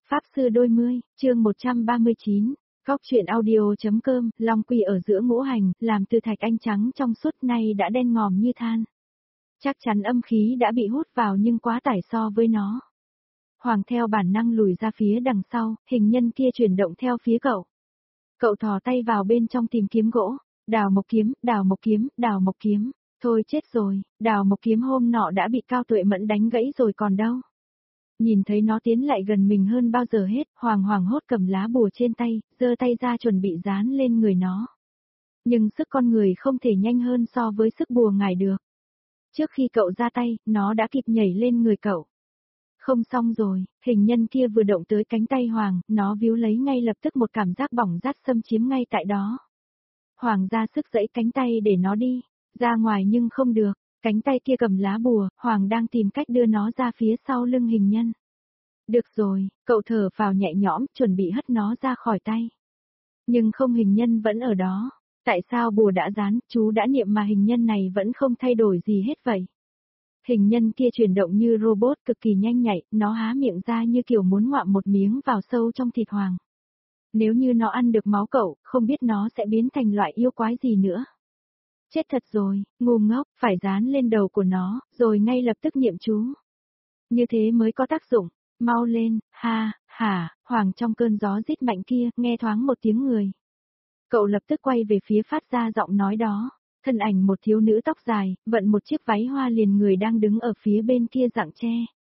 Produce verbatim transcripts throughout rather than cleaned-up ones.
Pháp sư đôi mươi, chương một trăm ba mươi chín, Góc truyện audio.com, Long Quỳ ở giữa ngũ hành, làm từ thạch anh trắng trong suốt nay đã đen ngòm như than. Chắc chắn âm khí đã bị hút vào nhưng quá tải so với nó. Hoàng theo bản năng lùi ra phía đằng sau, hình nhân kia chuyển động theo phía cậu. Cậu thò tay vào bên trong tìm kiếm gỗ, đào mộc kiếm, đào mộc kiếm, đào mộc kiếm. Thôi chết rồi, đào mộc kiếm hôm nọ đã bị Cao Tuệ Mẫn đánh gãy rồi còn đâu. Nhìn thấy nó tiến lại gần mình hơn bao giờ hết, Hoàng hoảng hốt cầm lá bùa trên tay, giơ tay ra chuẩn bị dán lên người nó. Nhưng sức con người không thể nhanh hơn so với sức bùa ngải được. Trước khi cậu ra tay, nó đã kịp nhảy lên người cậu. Không xong rồi, hình nhân kia vừa động tới cánh tay Hoàng, nó víu lấy ngay lập tức một cảm giác bỏng rát xâm chiếm ngay tại đó. Hoàng ra sức giãy cánh tay để nó đi, ra ngoài nhưng không được. Cánh tay kia cầm lá bùa, Hoàng đang tìm cách đưa nó ra phía sau lưng hình nhân. Được rồi, cậu thở vào nhẹ nhõm, chuẩn bị hất nó ra khỏi tay. Nhưng không, hình nhân vẫn ở đó. Tại sao bùa đã dán, chú đã niệm mà hình nhân này vẫn không thay đổi gì hết vậy? Hình nhân kia chuyển động như robot cực kỳ nhanh nhạy, nó há miệng ra như kiểu muốn ngoạm một miếng vào sâu trong thịt Hoàng. Nếu như nó ăn được máu cậu, không biết nó sẽ biến thành loại yêu quái gì nữa. Chết thật rồi, ngu ngốc, phải dán lên đầu của nó, rồi ngay lập tức niệm chú. Như thế mới có tác dụng, mau lên, ha, hả, Hoàng trong cơn gió rít mạnh kia, nghe thoáng một tiếng người. Cậu lập tức quay về phía phát ra giọng nói đó, thân ảnh một thiếu nữ tóc dài, vận một chiếc váy hoa liền người đang đứng ở phía bên kia rặng tre.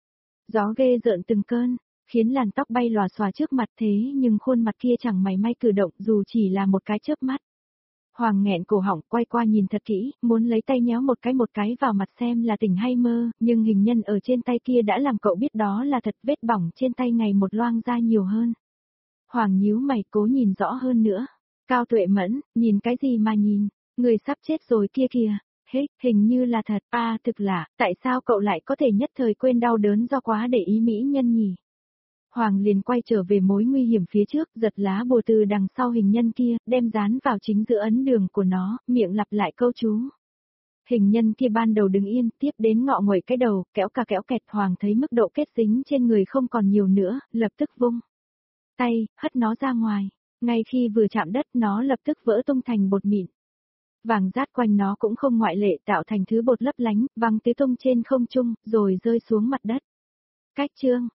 Gió ghê rợn từng cơn, khiến làn tóc bay lòa xòa trước mặt thế nhưng khuôn mặt kia chẳng mảy may cử động dù chỉ là một cái chớp mắt. Hoàng nghẹn cổ họng quay qua nhìn thật kỹ, muốn lấy tay nhéo một cái một cái vào mặt xem là tỉnh hay mơ, nhưng hình nhân ở trên tay kia đã làm cậu biết đó là thật, vết bỏng trên tay ngày một loang ra nhiều hơn. Hoàng nhíu mày cố nhìn rõ hơn nữa. Cao Tuệ Mẫn, nhìn cái gì mà nhìn, người sắp chết rồi kia kìa, hết, hình như là thật, a à, thực lạ, tại sao cậu lại có thể nhất thời quên đau đớn do quá để ý mỹ nhân nhỉ? Hoàng liền quay trở về mối nguy hiểm phía trước, giật lá bùa từ đằng sau hình nhân kia, đem dán vào chính giữa ấn đường của nó, miệng lặp lại câu chú. Hình nhân kia ban đầu đứng yên, tiếp đến ngọ nguậy cái đầu, kéo cả kéo kẹt. Hoàng thấy mức độ kết dính trên người không còn nhiều nữa, lập tức vung tay, hất nó ra ngoài. Ngay khi vừa chạm đất nó lập tức vỡ tung thành bột mịn. Vàng rát quanh nó cũng không ngoại lệ, tạo thành thứ bột lấp lánh, văng tứ tung trên không trung, rồi rơi xuống mặt đất. Cách chương,